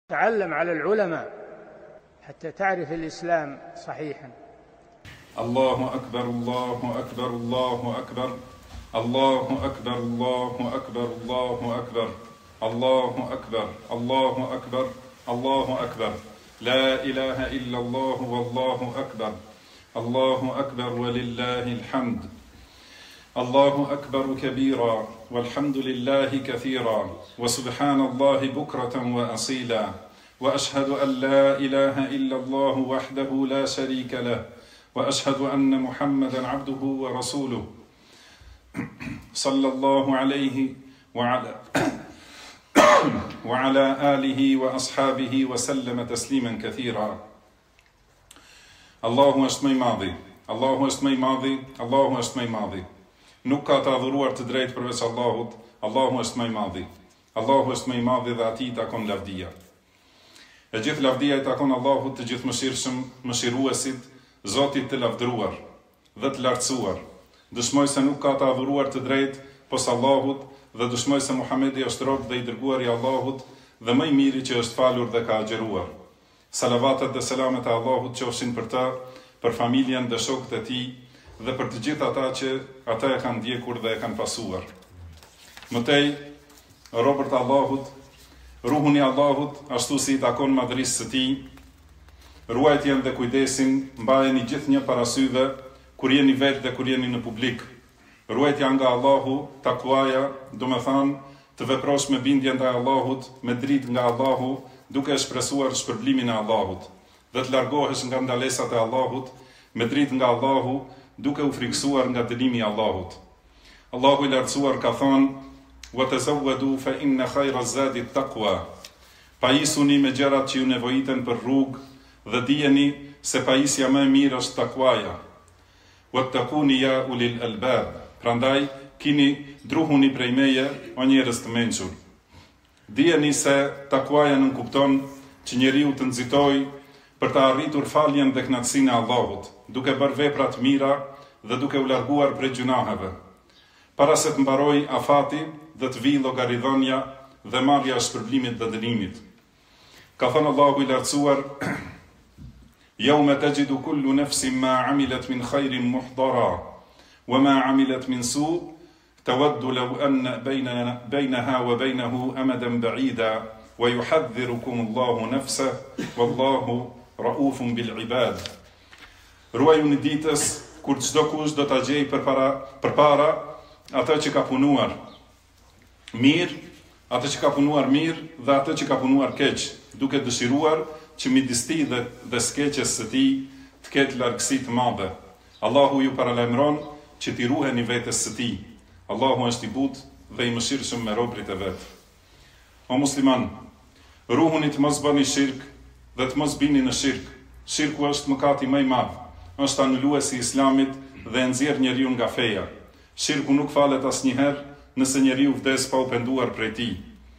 تعلم على العلماء حتى تعرف الإسلام صحيحا. الله أكبر الله أكبر الله أكبر الله أكبر الله أكبر الله أكبر الله أكبر الله أكبر الله أكبر لا إله إلا الله والله أكبر الله أكبر ولله الحمد الله أكبر كبيرا والحمد لله كثيرا وسبحان الله بكرة وأصيلا وأشهد أن لا إله إلا الله وحده لا شريك له وأشهد أن محمدا عبده ورسوله صلى الله عليه وعلى آله وأصحابه وسلم تسليما كثيرا. Allahu është më i madhi, Allahu është më i madhi, Allahu është më i madhi. Nuk ka të adhuruar të drejtë përveç Allahut, Allahu është më i madhi. Allahu është më i madhi dhe atij takon lavdia. E gjithë lavdia i takon Allahut të gjithëmëshirshëm, mëshiruesit, Zotit të lavdëruar dhe të lartësuar. Dëshmoj se nuk ka të adhuruar të drejtë pos Allahut dhe dëshmoj se Muhamedi është rob dhe i dërguar i Allahut dhe më i miri që është falur dhe ka agjeruar. Salavatet dhe selamet e Allahut qofshin për ta, për familjen dhe shokët e tij dhe për të gjithë ata që ata e kanë ndjekur dhe e kanë pasuar. Mëtej, robërt Allahut, ruhun i Allahut, ashtu si i takon madhërisë së tij, ruajtjen dhe kujdesin, mbajeni gjithnjë parasyve, kur jeni vetë dhe kur jeni në publik. Ruajtja nga Allahu, takuaja, do me thanë, të veprosh me bindje ndaj Allahut, me dritë nga Allahu, duke shpresuar shpërblimin e Allahut, dhe të largohesh nga ndalesat e Allahut, me dritë nga Allahu, duke u frikësuar nga dënimi i Allahut. Allahu i lartësuar ka thënë: "Wa tazawwadu fa inna khayra zadi at-taqwa." Pajisuni me gjërat që ju nevojiten për rrugë dhe dijeni se pajisja më e mirë është takuaja. "Wattaquni ya ulil albab." Prandaj kini druhuni prej meje, o njerëz të mençur. Dijeni se takuaja nënkupton që njeriu të nxitojë për të arritur faljen dhe kënaqësinë e Allahut, duke bërë vepra të mira dhe duke u larguar prej gjunaheve, para se të mbarojë afati dhe të vijë llogaridhënia dhe marrja e shpërblimit dhe dënimit. Ka thënë Allahu i lartësuar: "Yawma tajidu kullu nafsin ma 'amilat min khairin muhdara wa ma 'amilat min su' tawaddu law anna baynaha wa baynahu amadan ba'ida wa yuhadhdhirukum Allahu nafsahu wallahu ra'ufun bil 'ibad." Ruajuni ditës kur çdo kush do ta gjejë përpara atë që ka punuar mirë, atë që ka punuar mirë dhe atë që ka punuar keq, duke dëshiruar që midis tij dhe skeqes së tij të ketë largësi të madhe. Allahu ju paralajmëron që t'i ruheni vetes së tij. Allahu është i butë dhe i mëshirshëm me robërit e vet. O musliman, ruhuni të mos bëni shirk dhe të mos bini në shirk. Shirku është mëkati më i madh, është anuluesi i Islamit dhe e nxjerr njeriu nga feja. Shirku nuk falet asnjëherë nëse njeriu vdes pa u penduar prej tij.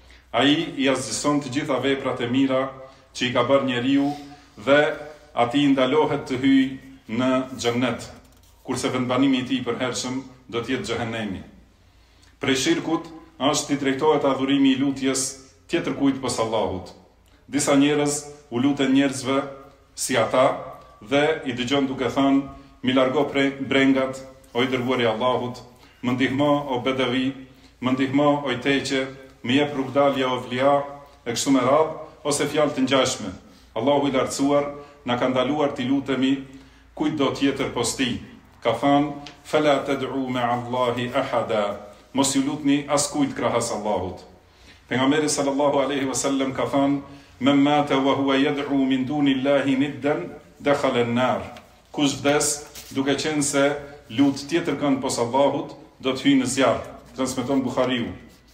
Ai i asgjëson të gjitha veprat e mira që i ka bërë njeriu dhe atij ndalohet të hyjë në xhennet, kurse vendbanimi i tij përhershëm do të jetë xhehenemi. Prej shirkut është i drejtohet adhurimi i lutjes tjetër kujt pos Allahut. Disa njerëz u luten njerëzve si ata dhe i dëgjon duke thënë: "Mi largo brengat, o i dërguari i Allahut, më ndihmo o bedavi, më ndihmo o i teqe, më jep rrugdalje o vlia", e kështu me radhë, ose fjalë të ngjashme. Allahu i lartësuar na ka ndaluar t'i lutemi kujt do tjetër pos tij. Ka thënë: "Fala tad'u ma'a Allahi ahada." Mos ju lutni askujt krahas Allahut. Pejgamberi sallallahu alaihi wasallam ka thënë: "Man mata wa huwa yad'u min duni Allahi niddan dakhala an-nar." Kush vdes duke qenë se lut tjetër kënd pos Allahut, do të hyjë në zjarr. Transmeton Buhariu.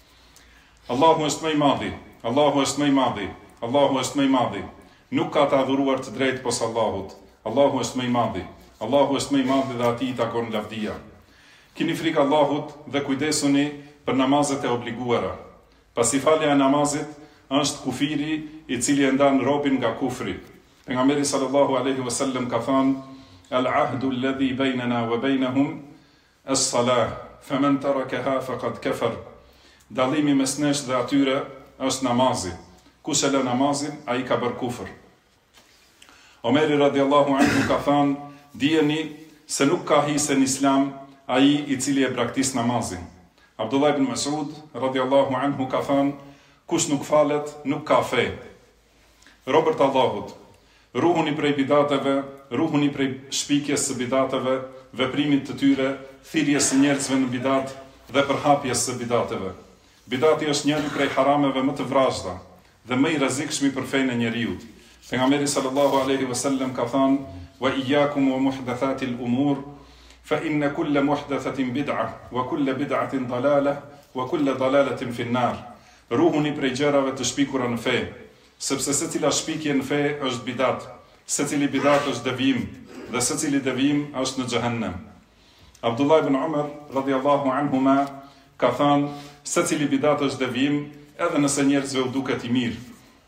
Allahu është më i madhi, Allahu është më i madhi, Allahu është më i madhi. Nuk ka të adhuruar të drejtë pos Allahut. Allahu është më i madhi, Allahu është më i madhi dhe atij takon lavdia. Kini frikë Allahut dhe kujdesuni për namazet e obliguara. Pasi falja e namazit është kufiri i cili e ndan robin nga kufri. Pejgamberi sallallahu alaihi wasallam ka thënë: "Al-ahdu alladhi baynana wa baynahum as-salah, faman tarakaha faqad kafar." Dallimi mes nesh dhe atyre është namazi. kush e lë namazin, ai ka bërë kufër. Omeri radiallahu anhu ka thënë, dijeni se nuk ka hise në islam ai i cili e braktis namazin. Abdullah ibn Mas'ud radiallahu anhu ka thënë, kush nuk falet, nuk ka fe. Robert Allahut, ruhuni prej bidateve, ruhuni prej shpikjes së bidateve, veprimit të tyre, thirrjes së njerëzve në bidat dhe përhapjes së bidateve. Bidati është njëri prej harameve më të vrazhda dhe më i rrezikshëm për fenë e njeriut. Pejgamberi sallallahu alaihi wasallam ka thënë: "Wa iyyakum wa muhdathatil umur, fa inna kulla muhdathatin bid'ah, wa kulla bid'atin dalalah, wa kulla dalalatin fi an-nar." Ruhuni prej gjërave të shpikura në fe, sepse secila shpikje në fe është bidat, secili bidat është devijim dhe secili devijim është në xhehenem. Abdullah ibn Umar radhiyallahu anhuma ka thënë: secili bidat është devijim, edhe nëse njerëzve u duket i mirë.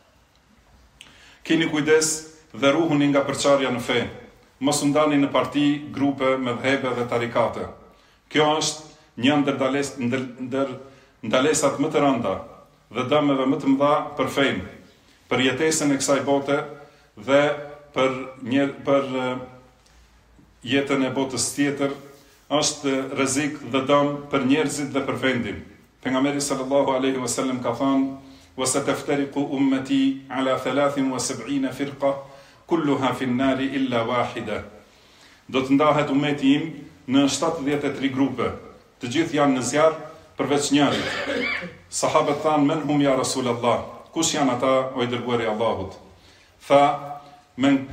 Keni kujdes dhe ruhuni nga përçarja në fe. Mos u ndani në parti, grupe, medhhebe dhe tarikate. Kjo është një ndër ndalesat më të rënda dhe dëmeve më të mëdha për fenë, për jetesën e kësaj bote dhe për jetën e botës tjetër, është rrezik dhe dëm për njerëzit dhe për vendin. Pejgamberi sallallahu alaihi wasallam ka thënë: "Wa sataftariqu ummati ala 73 firqa, kulluha fi an-nar illa wahida." Do të ndahet ummeti im në 73 grupe, të gjithë janë në zjarr përveç njërit. Sahabët thanë: "Men hum ya Rasulullah?" Kush janë ata, o i dërguari i Allahut? Tha: "Men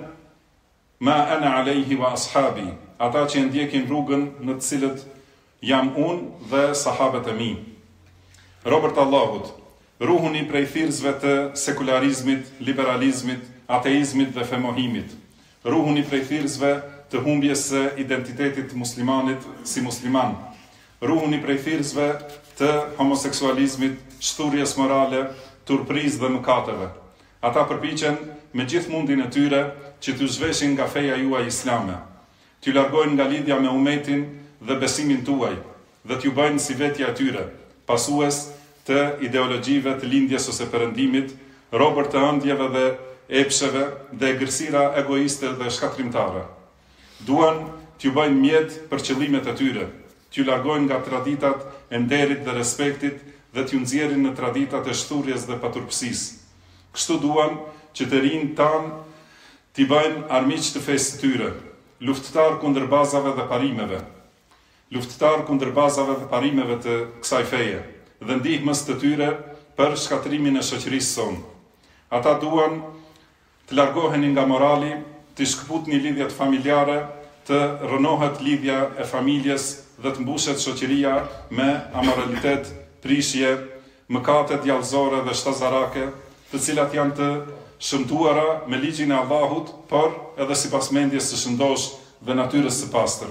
ma ana alayhi wa ashabi." Ata që ndjekin rrugën në të cilët jam unë dhe sahabët e mi. Robert Allahut, ruhuni prej thirrësve të sekularizmit, liberalizmit, ateizmit dhe femohimit. Ruhuni prej thirrësve të humbjes së identitetit të muslimanit si musliman. Ruhuni prej thirrësve të homoseksualizmit, shturjes morale, turprizë dhe mëkateve. Ata përpiqen me gjithë mundin e tyre që t'ju zhveshin nga feja juaj islame, t'ju largojnë nga lidhja me umetin dhe besimin tuaj, dhe t'ju bëjnë si vetja e tyre, pasues të ideologjive të lindjes ose perëndimit, robër të ëndjeve dhe epsheve dhe gërsira egoiste dhe shkatrimtare. Duan t'ju bëjnë mjet për qëllimet e tyre, t'ju largojnë nga traditat e nderit dhe respektit dhe t'ju nxjerrin në traditat e shturjes dhe paturpsisë. Kështu duan që të rinjt tanë t'i bëjnë armiq të fesë të tyre, luftëtar kundër bazave dhe parimeve, luftëtar kundër bazave dhe parimeve të kësaj feje dhe ndihmës të tyre për shkatrimin e shoqërisë sonë. Ata duan të largoheni nga morali, të shkëputni lidhjet familjare, të rënohet lidhja e familjes dhe të mbushet shoqëria me amoralitet, prishje, mëkate djallëzore dhe shtazarake, të cilat janë të shëmtuara me ligjin e Allahut, por edhe sipas mendjes së shëndosh dhe natyrës së pastër.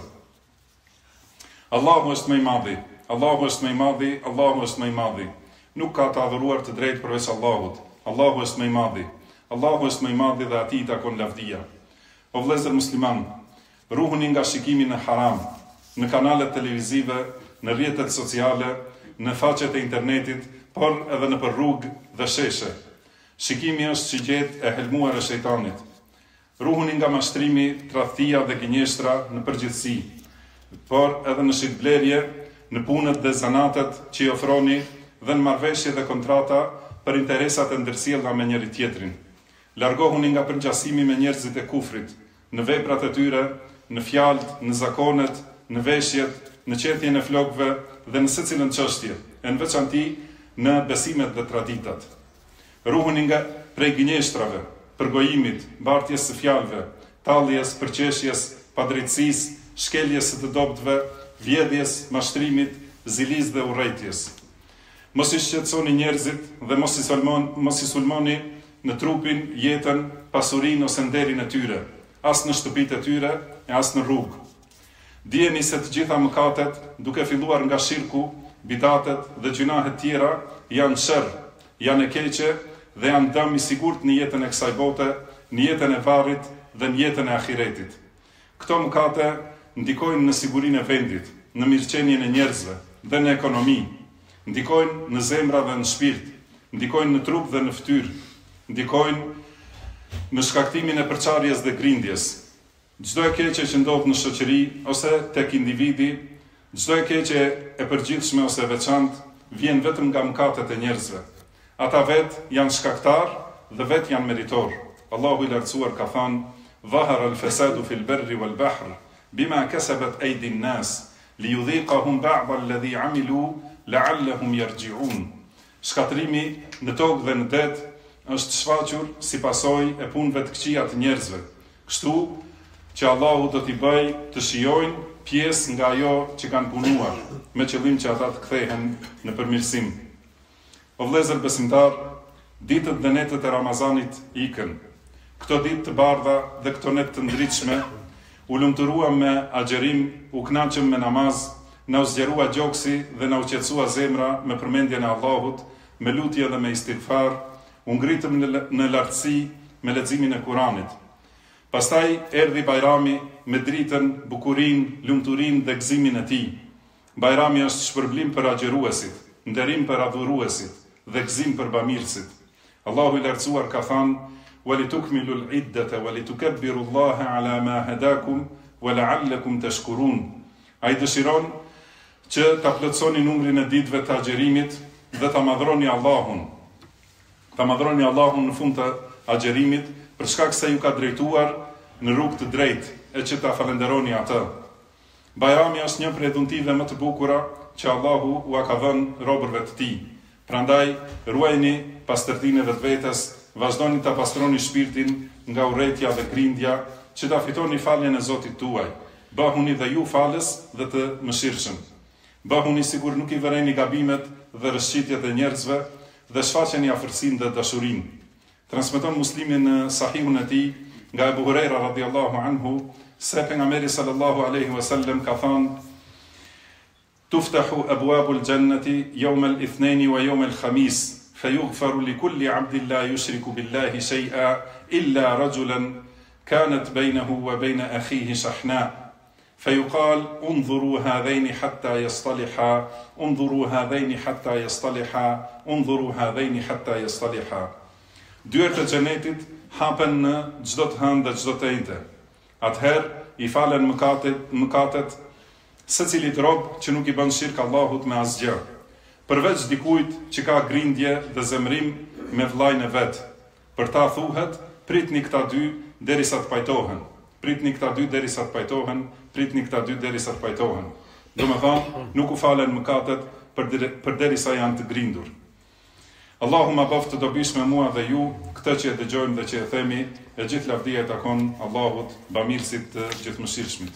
Allahu është më i madhi, Allahu është më i madhi, Allahu është më i madhi. Nuk ka të adhuruar të drejtë përveç Allahut. Allahu është më i madhi. Allahu është më i madhi dhe atij takon lavdia. O vëllezër musliman, ruhuni nga shikimi në haram, në kanalet televizive, në rrjetet sociale, në faqet e internetit, por edhe në për rrugë dhe sheshe. Shikimi është shigjet e helmuar e shejtanit. Ruhuni nga mashtrimi, tradhtia dhe gënjeshtra në përgjithësi, por edhe në shitblerje, në punët dhe zanatet që i ofroni dhe në marrëveshje dhe kontrata për interesat e ndërsjellta me njëri tjetrin. Largohuni nga përngjasimi me njerëzit e kufrit, në veprat e tyre, në fjalët, në zakonet, në veshjet, në qetjen e flokëve dhe në secilën çështje, e në veçanti në besimet dhe traditat. Ruhuni nga prej gënjeshtrave, përgojimit, bartjes së fjalëve, talljes, përqeshjes, padrejtësisë, shkeljes së të dobëtve, vjedhjes, mashtrimit, zilis dhe urrejtjes. Mos i shqetësoni njerëzit dhe mos i sulmoni në trupin, jetën, pasurinë ose nderin e tyre, as në shtëpitë e tyre e as në rrugë. Dijeni se të gjitha mëkatet, duke filluar nga shirku, bidatet dhe gjunahet tjera, janë sherr, janë e keqe dhe janë dëm i sigurt në jetën e kësaj bote, në jetën e varrit dhe në jetën e ahiretit. Këto mëkate ndikojnë në sigurinë e vendit, në mirëqenien e njerëzve dhe në ekonomi, ndikojnë në zemra dhe në shpirt, ndikojnë në trup dhe në fytyrë, ndikojnë në shkaktimin e përçarjes dhe grindjes. Çdo e keqe që ndodh në shoqëri ose tek individi, çdo e keqe e përgjithshme ose veçantë vjen vetëm nga mëkatet e njerëzve. Ata vetë janë shkaktar dhe vetë janë meritor. Allahu i lartësuar ka thënë: "Dhahara al-fasadu fil barri wal bahr bima kasabat aydi an-nas liyudhiqahum ba'd alladhi 'amilu la'allahum yarji'un." Shkatrimi në tokë dhe në det është shfaqur si pasojë e punëve të këqija të njerëzve. Kështu që Allahu do t'i bëj të shijojnë pjesë nga ajo që kanë punuar, me qëllim që ata të kthehen në përmirësim. O vëllezër besimtar, ditët dhe netët e Ramazanit ikën. Këto ditë të bardha dhe këto net të ndritshme, u lumturuam me agjerim, u kënaqëm me namaz, na u zgjerua gjoksi dhe na u qetësua zemra me përmendjen e Allahut, me lutje dhe me istighfar, u ngritëm në lartësi me leximin e Kuranit. Pastaj erdhi Bajrami me dritën, bukurinë, lumturinë dhe gëzimin e tij. Bajrami është shpërblim për agjeruesit, nderim për adhuruesit dhe gëzim për bamirësit. Allahu i lartësuar ka thënë: "Walitukmilu al-iddata walitukabbiru Allaha 'ala ma hadakum wa la'allakum tashkurun." Ai dëshiron që ta plotësoni numrin e ditëve të agjerimit dhe ta madhroni Allahun. Ta madhroni Allahun në fund të agjerimit për shkak se ju ka drejtuar në rrugë të drejtë e që ta falenderoni atë. Bajrami është një prej dhuntive më të bukura që Allahu ua ka dhënë robërve të tij. Prandaj ruajini pastërtinë e vetvetes, vazhdoni ta pastroni shpirtin nga urrëtia dhe grindja, që ta fitoni faljen e Zotit tuaj. Bëhuni dhe ju falës dhe të mëshirshëm. Bëhuni sikur nuk i vëreni gabimet dhe rrëshqitjet e njerëzve dhe shfaqeni afërsinë dhe dashurinë. Transmeton Muslimi në Sahihun e tij nga Abu Huraira radhiyallahu anhu se pejgamberi sallallahu alaihi wasallam ka thënë: "Tuftahu abwabul jannati yawm al-ithnain wa yawm al-khamis, fayughfaru li kulli 'abdin la yushriku billahi shay'a illa rajulan kanat baynahu wa bayna akhihi shahna. فيقال انظروا هذين حتى يصطلحا انظروا هذين حتى يصطلحا انظروا هذين حتى يصطلحا." Dyert e xhenetit hapen në çdo të hënë dhe çdo të enjte. Atëherë i falen mëkatet secilit rob që nuk i bën shirk Allahut me asgjë, përveç dikujt që ka grindje dhe zemrim me vllajën e vet. Për ta thuhet: "Pritni këta dy derisa të pajtohen. Pritni këta dy derisa të pajtohen. Pritni këta dy derisa të pajtohen." Domethënë, nuk u falen mëkatet përderisa janë të grindur. Allahu ma bëft të dobish me mua dhe ju, këtë që e dëgjojmë dhe që e themi, e gjithë lavdia e takon Allahut, bamirësit të gjithëmëshirshmit.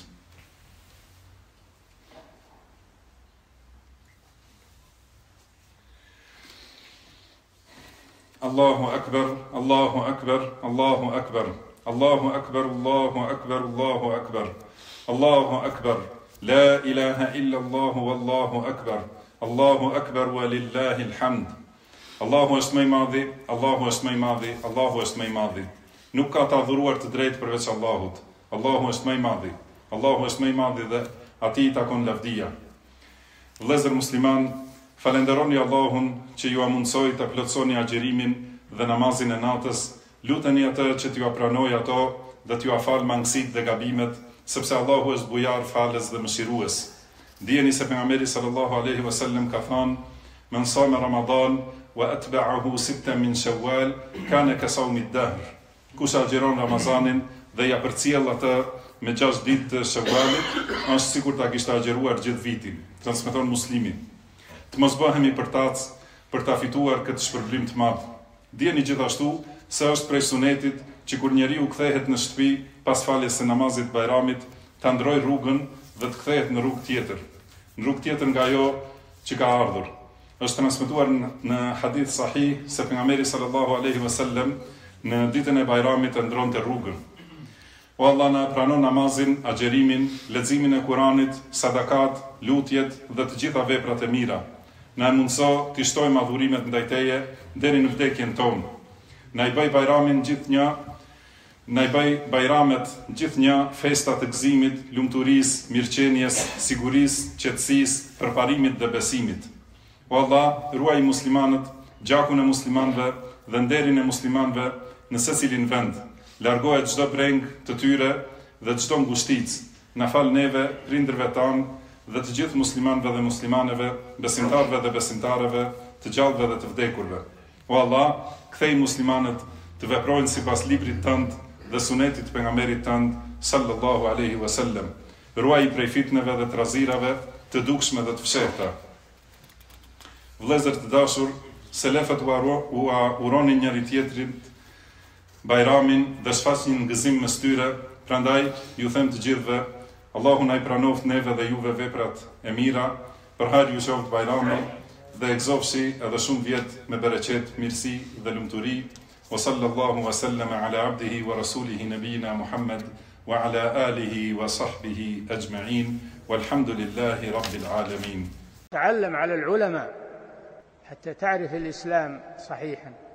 Allahu akbar, Allahu akbar, Allahu akbar, Allahu akbar, Allahu akbar, Allahu akbar, Allahu akbar, la ilaha illa Allahu, wallahu akbar, Allahu akbar wa lillahi alhamd. Allahu është më i madhi, Allahu është më i madhi, Allahu është më i madhi. Nuk ka të adhuruar të drejtë përveç Allahut. Allahu është më i madhi, Allahu është më i madhi dhe atij i takon lavdia. Vëllezër musliman, falenderoni Allahun që ju mundsoi të plotësoni agjerimin dhe namazin e natës. Luteni atë që t'ju pranoj ato dhe t'ju afal mangësitë dhe gabimet, sepse Allahu është bujar, falës dhe mëshirues. Dijeni se pejgamberi sallallahu alaihi wasallam ka thënë: "Men sama Ramadan wa atba'ahu sittan min Shawwal kana ka sawmi ad-dahr." Kush agjeron Ramazanin dhe ja përcjell atë me 6 ditë të Shawwalit, është sikur ta kishte agjeruar gjithë vitin. Transmeton Muslimi. Të mos bëhemi përtac për ta fituar këtë shpërblim të madh. Dijeni gjithashtu se është prej sunetit që kur njeriu kthehet në shtëpi pas faljes së namazit Bajramit, ta ndrojë rrugën dhe të kthehet në rrugë tjetër. Në rrugë tjetër nga ajo që ka ardhur. Është transmetuar në hadith sahih se pejgamberi sallallahu alaihi wasallam në ditën e Bajramit e ndronte rrugën. O Allah, na pranon namazin, agjerimin, leximin e Kuranit, sadakat, lutjet dhe të gjitha veprat e mira. Na mundso të shtojmë adhurimet ndaj Teje deri në vdekjen tonë. Na i bëj Bajramin gjithnjë, na i bëj Bajramet gjithnjë festa të gëzimit, lumturisë, mirëqenies, sigurisë, qetësisë, përparimit dhe besimit. O Allah, ruaj muslimanët gjakun e muslimanëve dhe nderin e muslimanëve në secilin vend. Largohet çdo breng të tyre dhe çdo ngushticë. Na fal neve, prindërve tanë dhe të gjithë muslimanëve dhe muslimaneve, besimtarëve dhe besimtareve, të gjallëve dhe të vdekurve. O Allah, kthej muslimanët të veprojnë sipas librit tënd dhe sunetit të pejgamberit tënd sallallahu alaihi wasallam. Ruaj prej fitneve dhe trazirave të dukshme dhe të fshehta. Vëllezër të dashur, selefët u uronin njëri tjetrit Bajramin dhe shfaqnin gëzim mes tyre, prandaj ju them të gjithëve, Allahu na i pranoft neve dhe juve veprat e mira, për hajër ju qoftë Bajrami dhe egzofshi edhe shumë vjet me bereqet, mirësi dhe lumturi. Wa sallallahu wa sallama ala abdihi wa rasulihi nabiyina Muhammad wa ala alihi wa sahbihi ajma'in walhamdulillahi rabbil alamin. تعلم على العلماء حتى تعرف الإسلام صحيحا.